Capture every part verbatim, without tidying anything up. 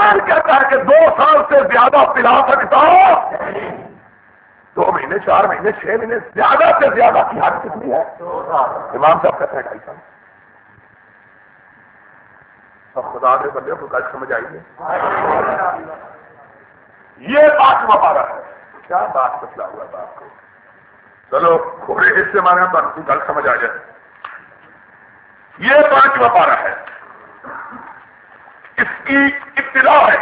قرآن کہتا ہے کہ دو سال سے زیادہ پلا سکتا ہو، دو مہینے چار مہینے چھ مہینے زیادہ سے زیادہ کی حد کتنی ہے؟ امام صاحب کہتے ہیں ڈھائی سال۔ اب خدا نے بندے کو گل سمجھ آئی ہے؟ یہ بات مبارہ ہے، کیا بات بتلا ہوا بات کو، چلو تھوڑے جس سے مانا تو گل سمجھ آ جائے۔ یہ پانچواں پارہ ہے، اس کی ابتدا ہے،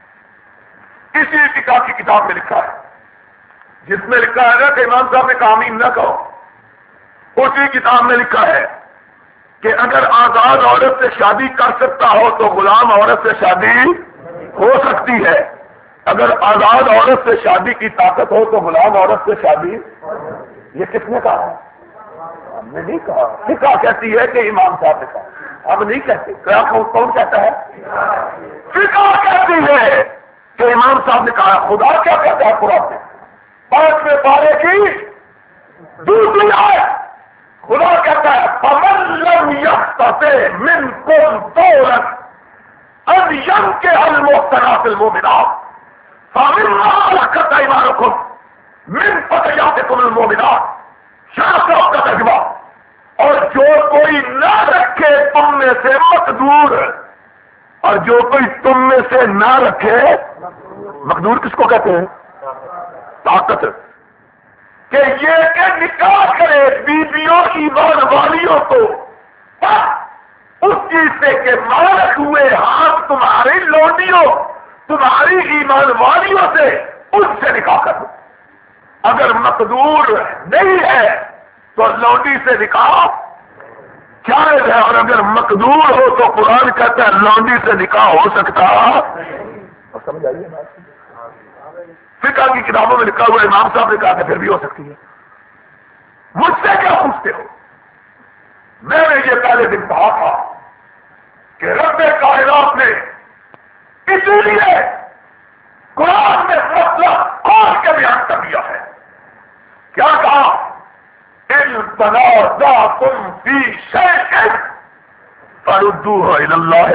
اسی ابتدا کی کتاب میں لکھا ہے، جس میں لکھا ہے نا کہ امام صاحب نے کہا آمین نہ کہو، اسی کتاب میں لکھا ہے کہ اگر آزاد عورت سے شادی کر سکتا ہو تو غلام عورت سے شادی ہو سکتی ہے، اگر آزاد عورت سے شادی کی طاقت ہو تو غلام عورت سے شادی۔ یہ کس نے کہا؟ ہم نے نہیں کہا، فقہ کہتی ہے کہ امام صاحب نے کہا، ہم نہیں کہتے۔ کیا کون کہتا ہے؟ فقہ کہتی ہے کہ امام صاحب نے کہا۔ خدا کیا کہتا ہے قرآن میں؟ پانچویں پارے کی دوسری آیت خدا کہتا ہے فَمَن لَّمْ يَسْتَطِعْ مِنكُمْ طَوْلًا أَن يَنكِحَ الْمُحْصَنَاتِ الْمُؤْمِنَاتِ فَمِمَّا مَلَكَتْ أَيْمَانُكُمْ مِن فَتَيَاتِكُمُ الْمُؤْمِنَاتِ۔ شاہ صاحب کا ترجمہ، اور جو کوئی نہ رکھے تم میں سے مقدور، اور جو کوئی تم میں سے نہ رکھے، مقدور کس کو کہتے ہیں؟ طاقت، کہ یہ کہ نکاح کرے بیویوں ایمان والیوں کو اس چیز سے کہ مالک ہوئے ہاتھ تمہاری لونڈیوں تمہاری ایمان والیوں سے، اس سے نکاح کرو۔ اگر مقدور نہیں ہے تو لونڈی سے نکاح جائز ہے، اور اگر مقدور ہو تو قرآن کہتا ہے لونڈی سے نکاح ہو سکتا۔ اور سمجھ آئیے بات؟ فقہ کی کتابوں میں لکھا ہوا امام صاحب نے کہا کہ پھر بھی ہو سکتی ہے۔ مجھ سے کیا پوچھتے ہو؟ میں نے یہ پہلے دن کہا تھا کہ رب کائنات نے اسی لیے قرآن میں مسئلہ کھول کے بیان کر دیا ہے۔ کیا کہا؟ ان تنازعتم فی شیء فردوہ الی اللہ۔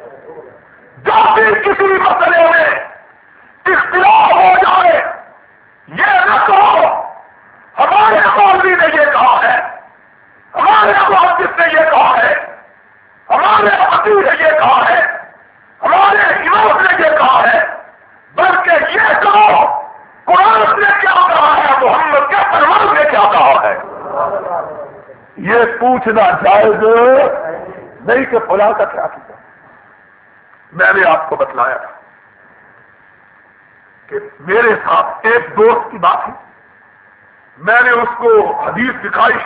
جب بھی کسی مسئلے میں اختلاف ہو جائے، یہ نہ کہو ہمارے مولوی نے یہ کہا ہے، ہمارے محدث نے یہ کہا ہے، ہمارے فقیہ نے یہ کہا ہے، ہمارے امام نے یہ کہا ہے، بلکہ یہ کہو قرآن نے کیا کہا ہے، محمد کے فرمان نے کیا کہا ہے۔ یہ پوچھنا جائز نہیں کہ فلاں کا کیا کیا۔ میں نے آپ کو بتلایا تھا کہ میرے ساتھ ایک دوست کی بات ہے، میں نے اس کو حدیث دکھائی،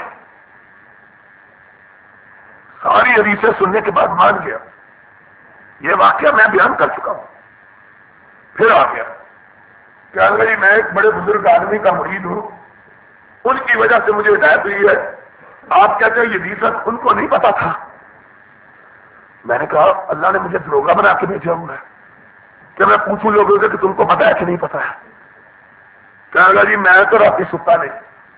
ساری حدیثیں سننے کے بعد مان گیا۔ یہ واقعہ میں بیان کر چکا ہوں، پھر آ گیا کہ جی میں ایک بڑے بزرگ آدمی کا مرید ہوں، ان کی وجہ سے مجھے ہدایت ہوئی ہے، آپ کہتے ہیں یہ حدیث ان کو نہیں پتا تھا۔ میں نے کہا اللہ نے مجھے دروغہ بنا کے بھیجا ہوں کہ میں پوچھوں لوگوں سے کہ تم کو پتا ہے کہ نہیں پتا ہے۔ کہا گا جی میں تو رات ستا نہیں،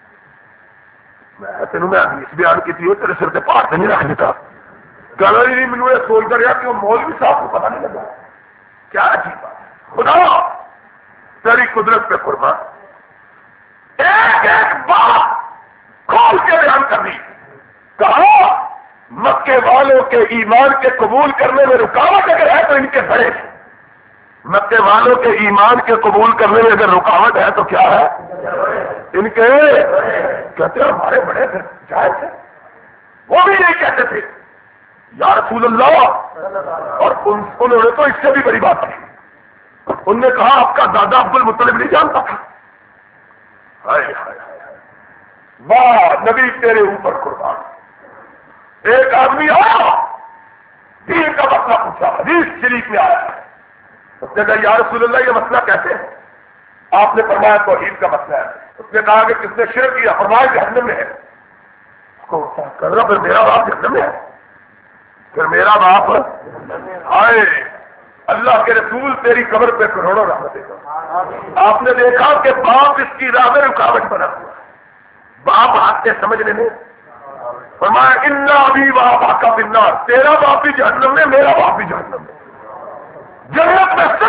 میں تینوں میں حدیث بیان کی تھی تیرے سر سے پار سے نہیں رکھ لیتا۔ کہا جی مجھے یہ سوچ کر رہا کہ وہ مولوی صاحب کو پتا نہیں لگا۔ کیا عجیب بات ہے، خدا تیری قدرت پہ قربان۔ ایک ایک بات کھول کے بیان کرنی۔ کہا مکے والوں کے ایمان کے قبول کرنے میں رکاوٹ اگر ہے تو ان کے بڑے، مکے والوں کے ایمان کے قبول کرنے میں اگر رکاوٹ ہے تو کیا ہے؟ ان کے کہتے ہیں ہمارے بڑے تھے جائز تھے، وہ بھی یہی کہتے تھے یا رسول اللہ، اور انہوں نے تو اس سے بھی بڑی بات کی، انہوں نے کہا آپ کا دادا عبد المطلب نہیں جانتا تھا۔ ہائے ہائے ہائے، واہ نبی تیرے اوپر قربان۔ ایک آدمی آیا، دین کا مسئلہ پوچھا، حدیث شریف میں آیا ہے، اس نے کہا یا رسول اللہ یہ مسئلہ کیسے ہے؟ آپ نے فرمایا توحید کا مسئلہ ہے۔ اس نے کہا کہ کس نے شرک کیا؟ فرمایا جہنم میں ہے۔ اس کو کر رہا پھر میرا باپ جہنم میں ہے، پھر میرا باپ آئے اللہ کے رسول تیری قبر پہ کروڑوں رحمتیں کرو۔ آپ نے دیکھا کہ باپ اس کی راہ میں رکاوٹ بنا ہوا، باپ ہاتھ سے سمجھنے میں فرمایا انا ابھی باپ کا بنار، تیرا باپ بھی جہنم میں، میرا باپ بھی جہنم میں، جنت میں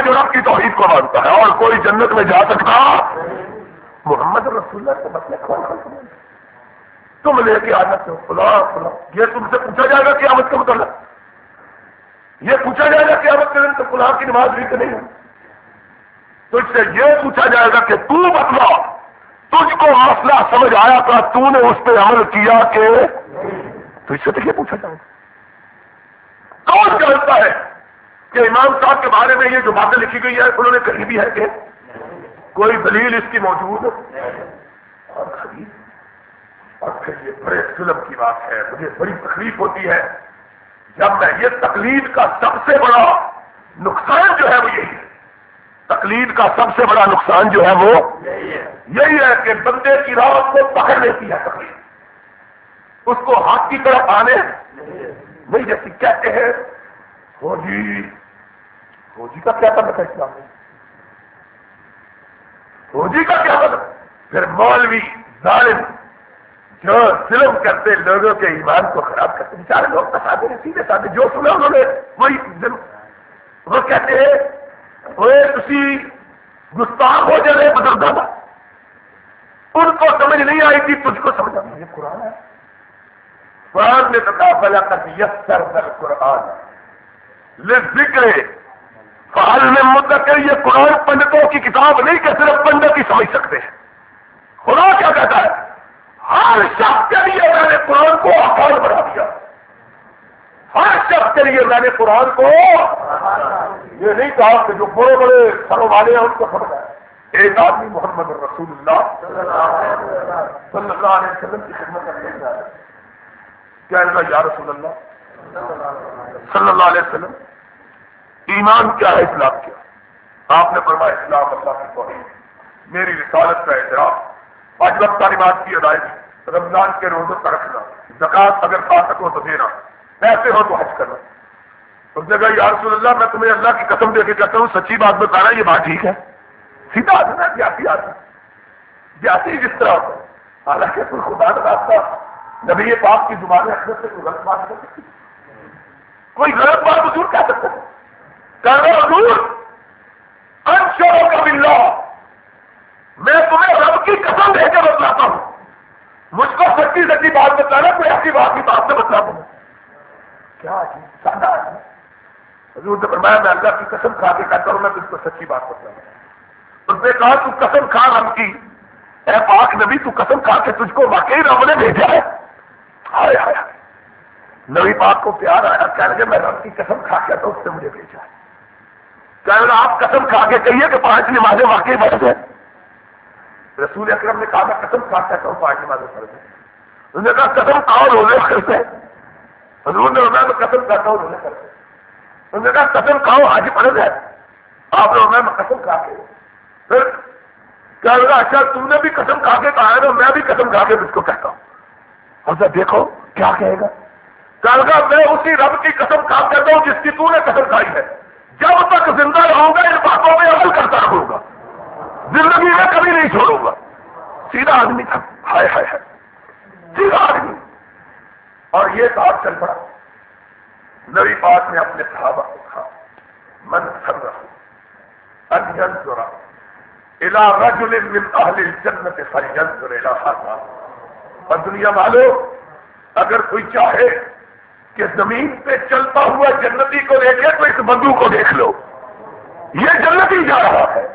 جو رب کی توحید کو مانتا ہے، اور کوئی جنت میں جا سکتا محمد رسول اللہ سے مسئلے کون کون تم لے کے آ جاتے ہو فلاں فلاں، یہ تم سے پوچھا جائے گا قیامت کے متعلق، یہ پوچھا جائے گا قیامت کے دن تو فلاں کی نماز بھی کہ نہیں، تو اس سے یہ پوچھا جائے گا کہ تو بتلا تجھ کو مسئلہ سمجھ آیا تھا، تو نے اس پہ عمل کیا کہ تو اس سے تو یہ پوچھا جائے گا۔ کون جانتا ہے کہ امام صاحب کے بارے میں یہ جو باتیں لکھی گئی ہے انہوں نے کہیں بھی ہے کہ کوئی دلیل اس کی موجود اور خرید اور پھر یہ بڑے ظلم کی بات ہے، مجھے بڑی تکلیف ہوتی ہے جب میں یہ تقلید کا سب سے بڑا نقصان جو ہے وہ یہی ہے، تقلید کا سب سے بڑا نقصان جو ہے وہ یہی ہے کہ بندے کی راہ کو پکڑ لیتی ہے تقلید، اس کو ہاتھ کی طرف آنے نہیں جیسی کہتے ہیں فوجی فوجی کا کیا مطلب ہے اسلام میں، فوجی کا کیا مطلب، پھر مولوی ظالم جو ظلم کرتے لوگوں کے ایمان کو خراب کرتے، بیچارے لوگ تو سادے سیدھے سادے جو سنا انہوں نے وہی وہ کہتے ہیں وہ کسی گستاخ ہو جائے بزرگوں کا، ان کو سمجھ نہیں آئی تھی، تجھ کو سمجھ آئی، یہ قرآن ہے، قرآن نے تو کہا فَلَقَدْ يَسَّرْنَا الْقُرْآنَ لِلذِّكْرِ فَهَلْ مِن مُدَّكِرٍ، یہ قرآن پنڈتوں کی کتاب نہیں کہ صرف پنڈت ہی سمجھ سکتے ہیں، خدا کیا کہتا ہے ہر شخص کے لیے میں نے قرآن کو آسان بنا دیا، ہر شخص کے لیے میں نے قرآن کو یہ نہیں کہا کہ جو بڑے بڑے سروں والے ہیں ان کو سمجھا ہے، ایک آدمی محمد رسول اللہ صلی اللہ علیہ وسلم کی خدمت کرنے جا رہا ہے، کیا یا رسول اللہ صلی اللہ علیہ وسلم ایمان کیا ہے، اسلام کیا، آپ نے فرمایا اسلام اللہ کی توحید، میری رسالت کا اعتراف، پانچ وقت تعلیمات کی ادائیگی، رمضان کے روزوں کا رکھنا، زکوٰۃ اگر پا سکو تو دینا، پیسے ہو تو حج کرنا۔ اس نے کہا یا رسول اللہ میں تمہیں اللہ کی قسم دے کے کہتا ہوں سچی بات بتانا، یہ بات ٹھیک ہے؟ سیدھا آدمی ہے، جاتی آدمی جاتی جس طرح ہوتا ہے، حالانکہ کوئی خدا کا راستہ نبی پاک کی زبان اکثر سے کوئی غلط بات کر سکتی، کوئی غلط بات حضور کہہ سکتا ہے، کہہ رہا حضور انشاء کا باللہ میں تمہیں رب کی قسم دے کے بتلاتا ہوں، مجھ کو سچی سچی بات بتلانا، کوئی ایسی بات کی بات سے بتلا دوں، کیا سادہ ہے۔ حضور نے فرمایا میں اللہ کی قسم کھا کے کہتا ہوں میں تجھ کو سچی بات بتلاؤں، اس نے کہا تو قسم کھا رب کی، اے پاک نبی تو قسم کھا کے تجھ کو واقعی رب نے بھیجا ہے؟ ہائے ہائے نبی پاک کو پیار آیا، کہنے لگے میں رب کی قسم کھا کے تو اس نے مجھے بھیجا ہے، کہنے لگا آپ قسم کھا کے کہیے کہ پانچ نمازیں واقعی فرض ہیں، رسول اکرم نے کہا میں قسم کھا کہتا ہوں پانچ نمازیں فرض ہیں، اس نے کہا قسم کھاؤ روزے فرض ہیں، حضور نے فرمایا میں قسم کھاتا ہوں روزے فرض ہیں، اس نے کہا قسم کھاؤ حج فرض ہے، آپ نے فرمایا میں قسم کھا کے، پھر کہنے لگا اچھا تم نے بھی قسم کھا کے کہا ہے نا، میں بھی قسم کھا کے اس کو کہتا ہوں، حضرت دیکھو کیا کہے گا، کہنے لگا میں اسی رب کی قسم کھا کہتا ہوں جس کی تو نے قسم کھائی ہے، جب تک زندہ رہوں گا ان باتوں میں عمل کرتا رہوں گا، زندگی میں کبھی نہیں چھوڑوں گا۔ سیدھا آدمی تھا، ہائے ہائے ہائے سیدھا آدمی، اور یہ کام چل پڑا۔ نبی پاک نے اپنے صحابہ کو کہا من سرہ ان ينظر الى رجل من اہل الجنت فلينظر الى هذا، اور دنیا والوں اگر کوئی چاہے کہ زمین پہ چلتا ہوا جنتی کو دیکھے تو اس بندو کو دیکھ لو، یہ جنتی جا رہا ہے،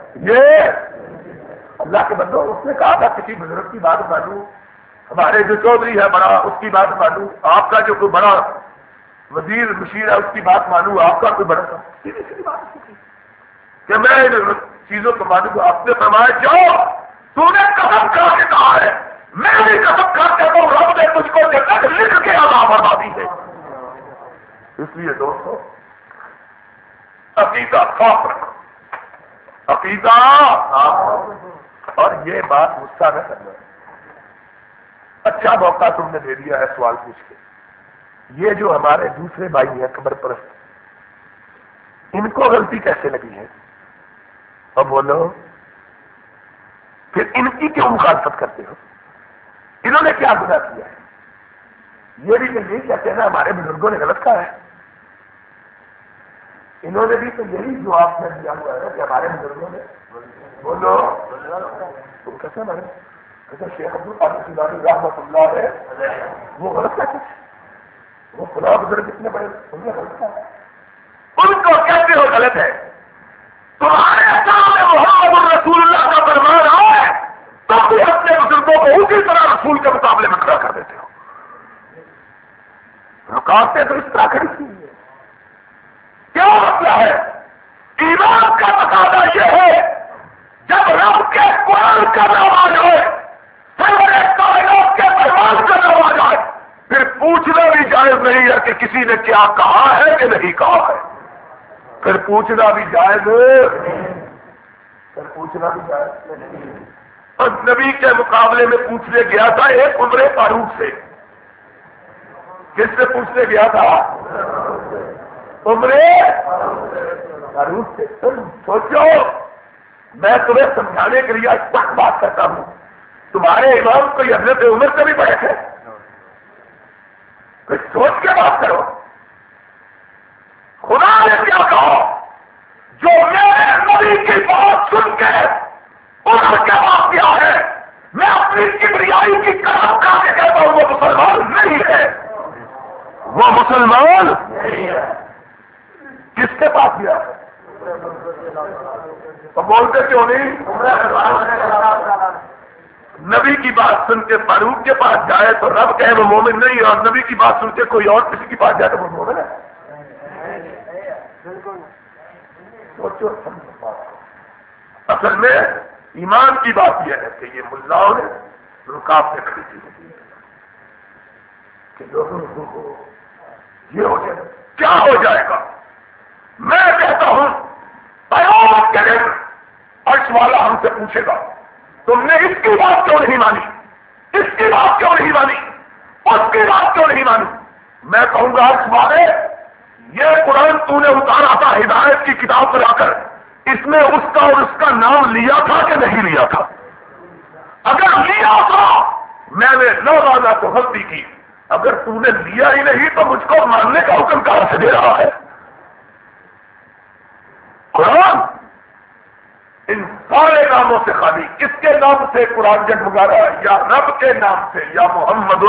یہ اللہ کے بندو۔ اس نے کہا تھا کسی بزرگ کی بات مانوں، ہمارے جو چودھری ہے بڑا اس کی بات مانوں، آپ کا جو کوئی بڑا وزیر مشیر ہے اس کی بات مانوں، آپ کا کوئی بڑا سیدھی سیدھی بات کہ میں ان چیزوں کو مانوں گا۔ آپ نے فرمایا جاؤ تو نے قسم کھا کے کہا ہے، میں بھی قسم کھا کے تو رب نے تجھ کو جنت لکھ کے عطا فرما دی ہے۔ اس لیے دوستو عقیدہ صاف رکھو، عقیدہ، اور یہ بات غصہ نہ کرنا۔ اچھا موقع تم نے دے دیا ہے سوال پوچھ کے، یہ جو ہمارے دوسرے بھائی ہیں قبر پرست، ان کو غلطی کیسے لگی ہے؟ اب بولو پھر ان کی کیوں مخالفت کرتے ہو؟ انہوں نے کیا گناہ کیا ہے؟ یہ بھی یہی کہتے ہیں نا ہمارے بزرگوں نے غلط کہا ہے، انہوں نے بھی تو یہی جواب میں دیا ہوا ہے کہ ہمارے بزرگوں نے بولو تم کیسے مارے کیسے شیخ عبد القادر جیلانی رحمۃ اللہ ہے وہ غلط ہے کچھ وہ خدا بزرگ کتنے بڑے ان میں غلط ہے ان کو کہتے ہو غلط ہے تمہارے سامنے محمد الرسول اللہ کا فرمان آئے تم بھی اپنے بزرگوں کو اسی طرح رسول کے مقابلے میں کھڑا کر دیتے ہو رکاوٹیں تو اس طرح کھڑی کی ہے کیا مسئلہ ہے ایمان کا تقاضا یہ ہے جب رب کے قرآن کا نام آ جائے سرور کائنات کے فرمان کا نام آ جائے پھر پوچھنا بھی جائز نہیں ہے کہ کسی نے کیا کہا ہے کہ نہیں کہا ہے پھر پوچھنا بھی جائز پھر پوچھنا بھی جائز نہیں اور نبی کے مقابلے میں پوچھنے گیا تھا ایک عمر فاروق سے کس سے پوچھنے گیا تھا عمر فاروق سے تم سوچو میں تمہیں سمجھانے کے لیے آج تک بات کرتا ہوں تمہارے امام کوئی حضرت عمر سے بھی بڑے تھے کچھ سوچ کے بات کرو خدا نے کیا کہا جو میرے نبی کی بات سن کے عمر کے پاس کیا ہے میں اپنی کبریائی کی قسم کھا کے کہتا ہوں وہ مسلمان نہیں ہے وہ مسلمان نہیں ہے کس کے پاس گیا تو بولتے کیوں نہیں نبی کی بات سن کے فاروق کے پاس جائے تو رب کہے وہ مومن نہیں اور نبی کی بات سن کے کوئی اور کسی کی پاس جائے تو وہ مومن ہے سوچو اصل میں ایمان کی بات یہ ہے کہ یہ ملاؤں نے رکاوٹیں کھڑی کی کہ لوگوں کو یہ ہو جائے کیا ہو جائے گا میں کہتا ہوں قیامت کے دن عرش والا ہم سے پوچھے گا تم نے اس کی بات کیوں نہیں مانی اس کی بات کیوں نہیں مانی اس کی بات کیوں نہیں مانی میں کہوں گا عرش والے یہ قرآن تو نے اتارا تھا ہدایت کی کتاب پر آ کر اس میں اس کا اور اس کا نام لیا تھا کہ نہیں لیا تھا اگر لیا تھا میں نے نہ مانا تو غلطی کی اگر تو نے لیا ہی نہیں تو مجھ کو ماننے کا حکم کہاں سے دے رہا ہے قرآن ان سارے ناموں سے خالی کس کے نام سے قرآن جگمگا رہا ہے یا رب کے نام سے یا محمد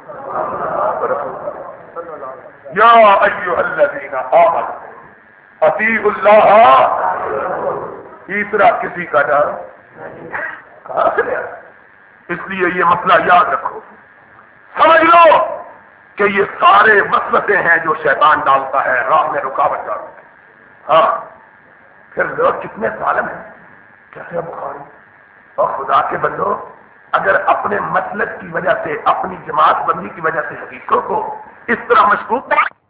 یا ایھا الذین آمنوا اطیعوا اللہ تیسرا کسی کا نام کہاں سے لیا اس لیے یہ مسئلہ یاد رکھو سمجھ لو کہ یہ سارے مسئلے ہیں جو شیطان ڈالتا ہے راہ میں رکاوٹ ڈالتا ہے ہاں پھر لوگ کتنے ظالم ہیں کیسے بخاری اور خدا کے بندو اگر اپنے مسلک کی وجہ سے اپنی جماعت بندی کی وجہ سے حدیثوں کو اس طرح مشکوک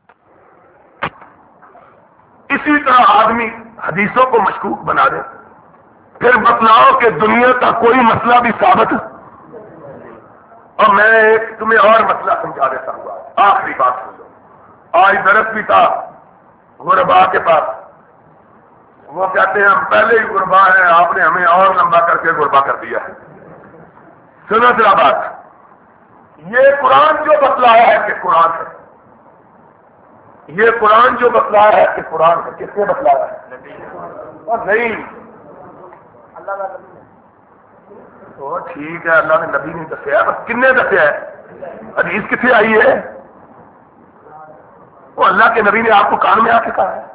اسی طرح آدمی حدیثوں کو مشکوک بنا دے پھر بتلاؤ کہ دنیا کا کوئی مسئلہ بھی ثابت اور میں ایک تمہیں اور مسئلہ سمجھا دیتا ہوں آخری بات سن لو آج درس بھی تھا غربا کے پاس وہ کہتے ہیں ہم پہلے ہی غربا ہیں آپ نے ہمیں اور لمبا کر کے غربا کر دیا ہے سنو ذرا بات یہ قرآن جو بتلایا ہے کہ قرآن ہے یہ قرآن جو بتلایا ہے کہ قرآن ہے کس نے بتلایا ہے اور نہیں تو ٹھیک ہے اللہ نے نبی نے دسیا بس کن نے دسیا ہے حدیث کتنے آئی ہے وہ اللہ کے نبی نے آپ کو کان میں آ کے کہا ہے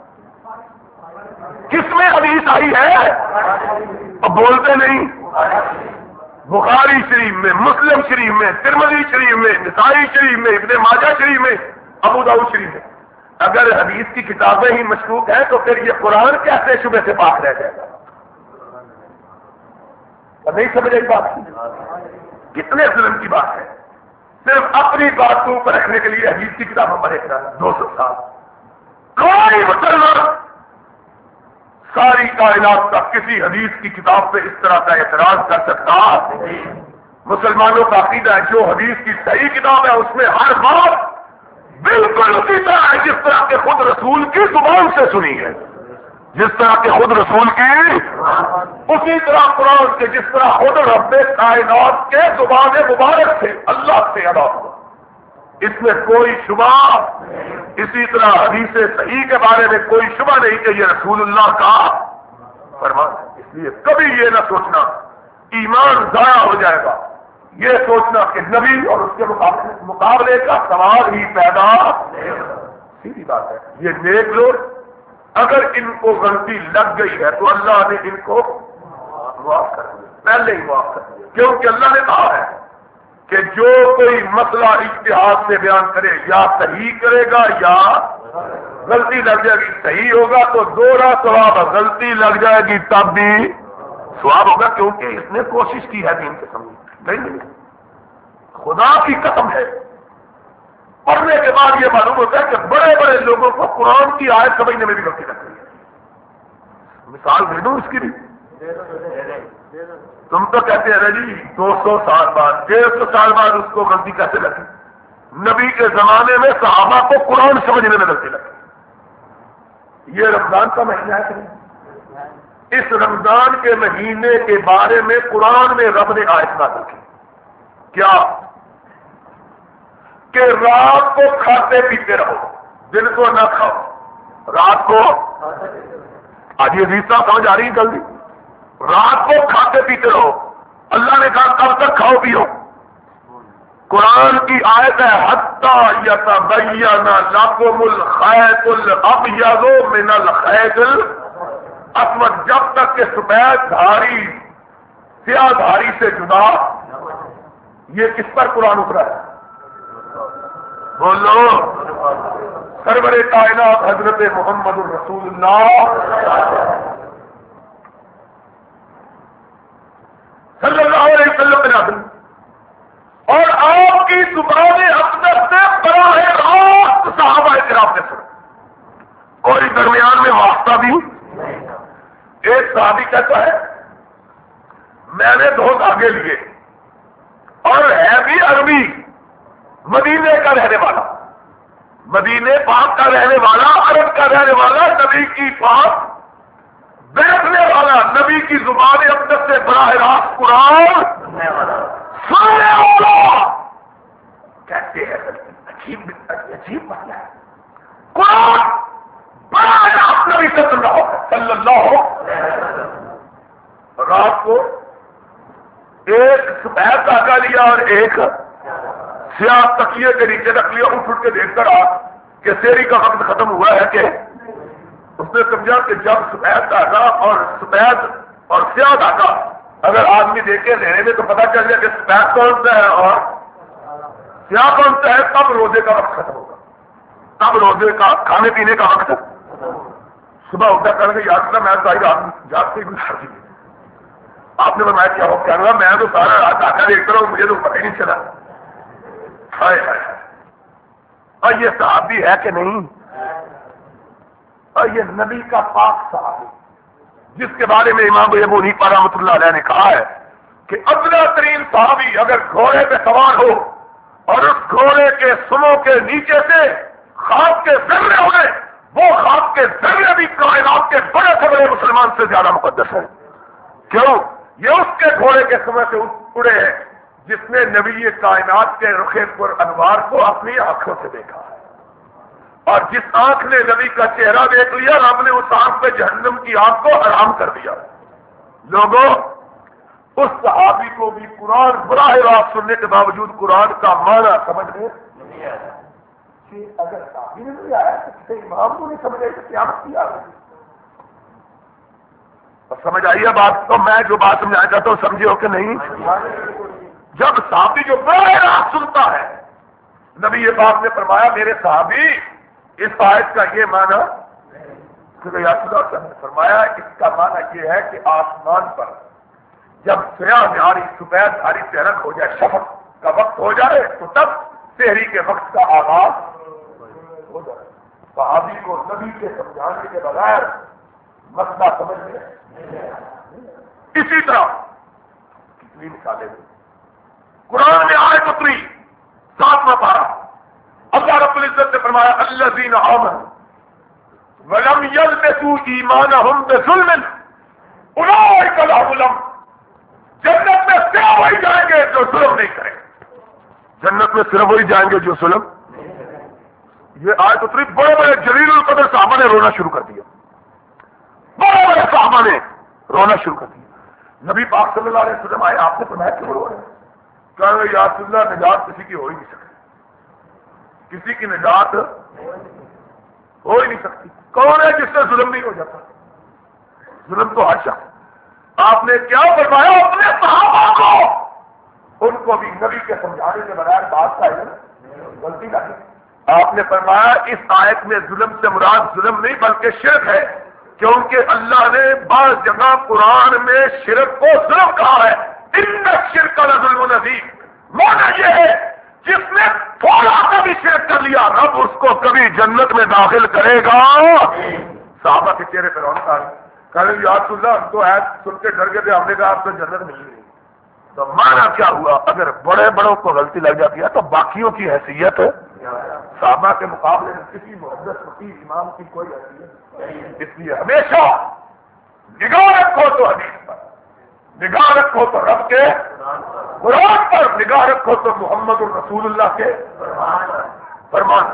کس میں حدیث آئی ہے اور بولتے نہیں بخاری شریف میں مسلم شریف میں ترمذی شریف میں نسائی شریف میں ابن ماجہ شریف میں ابو داؤد شریف میں اگر حدیث کی کتابیں ہی مشکوک ہیں تو پھر یہ قرآن کیسے شبہ سے پاک رہ جائے گا نہیں سمجھے بات کتنے ظلم کی بات ہے صرف اپنی بات کو اوپر رکھنے کے لیے حدیث کی کتابوں پر ایک دو سو سال کوئی مسلمان ساری کائنات کا کسی حدیث کی کتاب پہ اس طرح کا اعتراض کر سکتا مسلمانوں کا عقیدہ ہے جو حدیث کی صحیح کتاب ہے اس میں ہر بات بالکل اسی طرح ہے جس طرح کے خود رسول کی زبان سے سنی ہے جس طرح کے خود رسول کی اسی طرح قرآن کے جس طرح خود رب کائنات کے زبان مبارک سے اللہ سے ادا ہوا اس میں کوئی شبہ، اسی طرح حدیث صحیح کے بارے میں کوئی شبہ نہیں کہ یہ رسول اللہ کا فرمان ہے۔ اس لیے کبھی یہ نہ سوچنا ایمان ضائع ہو جائے گا، یہ سوچنا کہ نبی اور اس کے مقابلے کا سوال ہی پیدا، سیدھی بات ہے۔ یہ نیک لوگ اگر ان کو غلطی لگ گئی ہے تو اللہ نے ان کو معاف کر دیا، پہلے ہی معاف کر دیا، کیونکہ اللہ نے کہا ہے کہ جو کوئی مسئلہ اجتہاد سے بیان کرے یا صحیح کرے گا یا غلطی لگ جائے گی، صحیح ہوگا تو دوہرا ثواب، غلطی لگ جائے گی تب بھی ثواب ہوگا، کیونکہ اس نے کوشش کی ہے دین کے سمجھنے۔ نہیں نہیں، خدا کی قسم ہے، پڑھنے کے بعد یہ معلوم ہوتا ہے کہ بڑے بڑے لوگوں کو قرآن کی آیت سمجھنے میں بھی غلطی لگ رہی ہے۔ مثال دے دوں اس کی بھی، تم تو کہتے ہیں جی دو سو سال بعد، ڈیڑھ سو سال بعد اس کو غلطی کیسے لگی؟ نبی کے زمانے میں صحابہ کو قرآن سمجھنے میں غلطی لگی۔ یہ رمضان کا مہینہ ہے کہ نہیں؟ اس رمضان کے مہینے کے بارے میں قرآن میں رب نے آیت نازل کی، کیا کہ رات کو کھاتے پیتے رہو، دن کو نہ کھاؤ، رات کو، آج یہ عزیز صاحب سمجھ آ رہی ہے جلدی، رات کو کھاتے پیتے رہو۔ اللہ نے کہا کب تک کھاؤ پیو؟ قرآن کی آیت ہے حتی یتبین لکم الخیط الابیض من الخیط الاسود، جب تک کہ سفید دھاری سیاہ دھاری سے جدا۔ یہ کس پر قرآن اترا ہے؟ بولو، سرور کائنات حضرت محمد الرسول اللہ صلی اللہ علیہ وسلم بن، اور آپ کی زبان اقدس سے براہ راست صحابہ کرام نے سنا، کوئی درمیان میں واسطہ بھی۔ ایک صحابی کہتا ہے میں نے دو دھاگے لیے اور ہے بھی عربی، مدینے کا رہنے والا، مدینے پاک کا رہنے والا، عرب کا رہنے والا، نبی کی پاک بیٹھنے والا، نبی کی زبان اقدس سے براہ راست قرآن سننے والا، کہتے ہیں عجیب عجیب بات ہے، قرآن براہ راست نبی سے سن رہا ہے صلی اللہ علیہ وسلم۔ رات کو ایک سفید دھاگا لیا اور ایک سیاہ تکیے کے نیچے رکھ لیا، اٹھ اٹھ کے دیکھ کر آ کہ سیری کا وقت ختم ہوا ہے کہ اس نے سمجھا کہ جب سفید دھاگا اور سفید اور سیاہ دھاگا اگر آدمی دیکھے لینے میں تو پتا چل جائے کہ سفید کون سا ہے اور سیاہ کون سا ہے، تب روزے کا وقت ختم ہوگا، تب روزے کا کھانے پینے کا وقت۔ صبح اٹھا کر کے یاد کرنا میں ظاہر جاگ سے گزار دی، آپ نے بتایا کیا ہو، کیا ہوا، میں تو سارا رات دھاگا دیکھتا رہا ہوں، مجھے تو پتہ ہی نہیں چلا۔ ہائے ہائے، اور یہ صحابی ہے کہ نہیں؟ اور یہ نبی کا پاک صحابی جس کے بارے میں امام ابو حنیفہ رحمۃ اللہ علیہ نے کہا ہے کہ ادنا ترین صحابی اگر گھوڑے پہ سوار ہو اور اس گھوڑے کے سموں کے نیچے سے خاک کے ذرے ہوئے، وہ خاک کے ذرے بھی کائنات کے بڑے سے بڑے مسلمان سے زیادہ مقدس ہے۔ کیوں؟ یہ اس کے گھوڑے کے سمے سے اڑے ہیں جس نے نبی کائنات کے رخ پر انوار کو اپنی آنکھوں سے دیکھا ہے، اور جس آنکھ نے نبی کا چہرہ دیکھ لیا، رب نے اس آنکھ پہ جہنم کی آنکھ کو حرام کر دیا۔ لوگوں، اس صحابی کو بھی قرآن براہ راست سننے کے باوجود قرآن کا معنی سمجھ میں نہیں آیا۔ کہ اگر صحابی نے نہیں آیا تو کسی امام کو نہیں سمجھے تو قیامت کی آ گئی۔ سمجھ آئیے بات؟ تو میں جو بات سمجھانا چاہتا ہوں سمجھے ہو کہ نہیں؟ جب صحابی جو براہ راست سنتا ہے، نبی یہ بات نے فرمایا میرے صحابی اس آیت کا یہ معنی فرمایا، اس کا معنی یہ ہے کہ آسمان پر جب سیاہ دھاری سفید دھاری سے رنگ ہو جائے، شفق کا وقت ہو جائے، تو تب سحری کے وقت کا آغاز ہو جائے۔ صحابی کو نبی کے سمجھانے کے بغیر مسئلہ سمجھ میں اسی طرح کتنی مثالیں قرآن میں آیت اتری ساتواں پارہ، اللہ رب العزت نے فرمایا الذین آمنوا ولم یلبسوا ایمانہم بظلم اولئک لہم الامن، جنت میں صرف وہی جائیں گے جو ظلم نہیں کریں، جنت میں صرف وہی جائیں گے جو ظلم یہ آیت اتری، بڑے بڑے جلیل القدر صحابہ نے رونا شروع کر دیا، بڑے بڑے صحابہ نے رونا شروع کر دیا۔ نبی پاک صلی اللہ علیہ وسلم آئے، آپ نے فرمایا کیوں رو رہے ہیں؟ کہا یا رسول اللہ نجات کسی کی ہو ہی نہیں سکتی، کسی کی نجات ہو ہی نہیں سکتی۔ کون ہے جس سے ظلم نہیں ہو جاتا؟ ظلم تو ہر شخص۔ آپ نے کیا فرمایا؟ اپنے صحابہ کو، ان کو بھی نبی کے سمجھانے کے بغیر بات کا علم غلطی لگی۔ آپ نے فرمایا اس آیت میں ظلم سے مراد ظلم نہیں بلکہ شرک ہے، کیونکہ اللہ نے بعض جگہ قرآن میں شرک کو ظلم کہا ہے، ان الشرک لظلم عظیم۔ مانا یہ ہے جس نے تھوڑا سا بھی شرک کر لیا رب اس کو کبھی جنت میں داخل کرے گا۔ صحابہ کے چہرے پہ رونق آ گئی، کہہ رہے یا رسول اللہ ہم تو ایس سن کے ڈر گئے تھے، ہم نے کہا آپ تو جنت مل گئی۔ تو مانا کیا ہوا؟ اگر بڑے بڑوں کو غلطی لگ جاتی ہے تو باقیوں کی حیثیت صحابہ کے مقابلے میں کسی محدث فقیر امام کی کوئی حیثیت نہیں۔ اس لیے ہمیشہ نگاہ رکھو تو حدیث پر، نگاہ رکھو تو رب کے قرآن پر، نگاہ رکھو تو محمد الرسول اللہ کے فرمان۔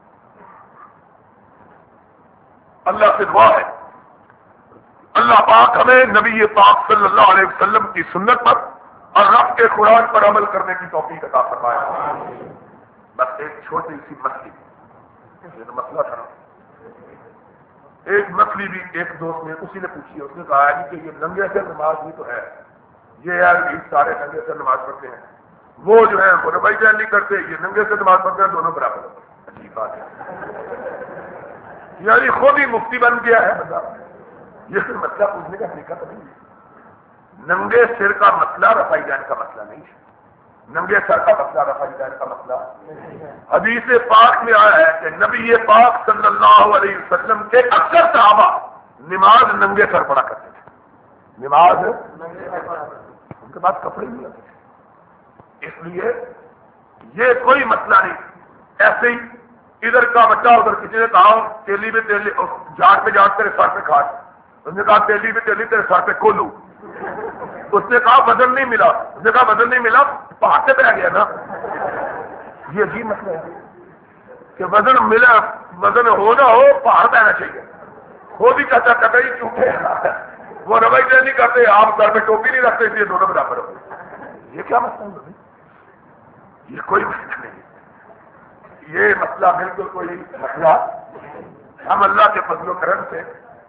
اللہ سے دعا ہے اللہ پاک ہمیں نبی پاک صلی اللہ علیہ وسلم کی سنت پر اور رب کے قرآن پر عمل کرنے کی توفیق عطا فرمائے۔ بس ایک چھوٹی سی مسئلہ، یہ مسئلہ تھا، ایک مسئلہ بھی ایک دوست نے اسی نے پوچھی، اس نے کہا ہے کہ یہ ننگے سے نماز بھی تو ہے، یہ یار سارے ننگے سے نماز پڑھتے ہیں، وہ جو ہے وہ ربائی جان نہیں کرتے، یہ ننگے سے نماز پڑھتے ہیں، دونوں برابر ہوتے ہیں۔ عجیب بات ہے، یعنی خود ہی مفتی بن گیا ہے بندہ۔ یہ پھر مسئلہ پوچھنے کا طریقہ تو نہیں ہے۔ ننگے سر کا مسئلہ رفائی جان کا مسئلہ نہیں ہے، ننگے سر کا مسئلہ رفائی جان کا مسئلہ۔ حدیث پاک میں آیا ہے کہ نبی پاک صلی اللہ علیہ وسلم کے اکثر صحابہ نماز ننگے سر پڑھا کرتے تھے، نماز ان کے پاس کپڑے نہیں ہوتے تھے۔ اس لیے یہ کوئی مسئلہ نہیں، ایسے ہی ادھر کا بچہ ادھر کسی نے کہا تیلی میں تیلی جاڑ پہ جاڑ تیرے سر پہ کھاٹ، اس نے کہا تیلی میں تیلی تیرے سر پہ کھولوں، اس نے کہا بدل نہیں ملا، اس نے کہا بدل نہیں ملا پہاڑ سے پہ آ گیا نا۔ یہ عجیب مسئلہ ہے کہ وزن ملا، وزن ہو نہ ہو پہاڑ پہ آنا چاہیے۔ خود ہی چاچا کٹائی چوٹے وہ روائی جان نہیں کرتے، آپ سر پہ ٹوپی نہیں رکھتے، اس لیے دونوں برابر ہو۔ یہ کیا مسئلہ ہے؟ یہ کوئی مسئلہ نہیں، یہ مسئلہ بالکل کوئی مسئلہ۔ ہم اللہ کے فضل و کرم سے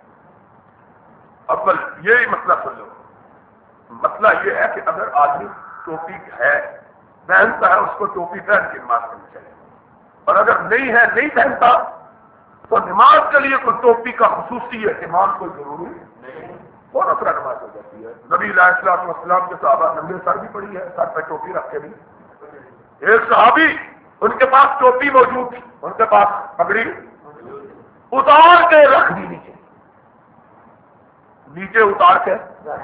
اول یہی مسئلہ سن لو، مسئلہ یہ ہے کہ اگر آدمی ٹوپی ہے پہنتا ہے، اس کو ٹوپی پہن کے نماز پڑھنی چاہیے، اور اگر نہیں ہے نہیں پہنتا تو نماز کے لیے کوئی ٹوپی کا خصوصی اہتمام کوئی ضروری نہیں، اور اثر نماز ہو جاتی ہے۔ نبی علیہ السلام والسلام کے صحابہ ننگے سر بھی پڑی ہے، سر پہ ٹوپی رکھ کے بھی۔ ایک صحابی ان کے پاس ٹوپی موجود تھی، ان کے پاس پگڑی اتار کے رکھ دی نیچے، نیچے اتار کے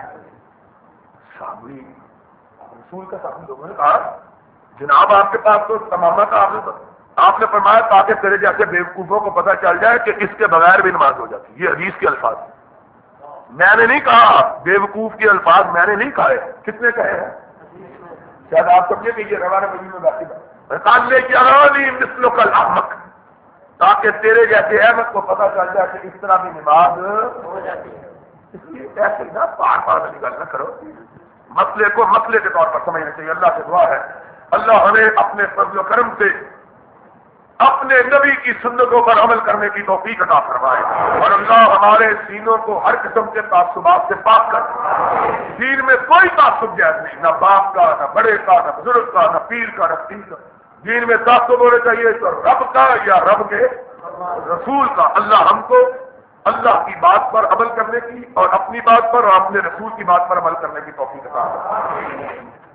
صحابی رسول کا صحابی لوگوں نے کہا جناب آپ کے پاس تو تمامہ کا آپ نے آپ نے فرمایا تاکہ تیرے جیسے بیوقوفوں کو پتہ چل جائے کہ اس کے بغیر بھی نماز ہو جاتی۔ یہ حدیث کے الفاظ میں نے نہیں کہا، بیوقوف کے الفاظ میں نے نہیں کہے، کتنے کہے ہیں؟ شاید آپ سمجھے کہ یہ روانہ مجھے میں باقی بات لے کے مثلوں کا احمق، تاکہ تیرے جیسے احمد کو پتہ چل جائے کہ اس طرح بھی نماز ہو جاتی ہے۔ اس لیے ایسے نا پار پار والی گل نہ کرو، مسئلے کو مسئلے کے طور پر سمجھنا چاہیے۔ اللہ سے دعا ہے اللہ ہمیں اپنے فضل و کرم سے اپنے نبی کی سنتوں پر عمل کرنے کی توفیق عطا فرمائے، اور اللہ ہمارے سینوں کو ہر قسم کے تعصبات سے پاک کر۔ دین میں کوئی تعصب جائز نہیں، نہ باپ کا، نہ بڑے کا، نہ بزرگ کا، نہ پیر کا، نہ پیر کا۔ دین میں تعصب ہونا چاہیے تو رب کا یا رب کے رسول کا۔ اللہ ہم کو اللہ کی بات پر عمل کرنے کی اور اپنی بات پر اور اپنے رسول کی بات پر عمل کرنے کی توفیق عطا فرمائے۔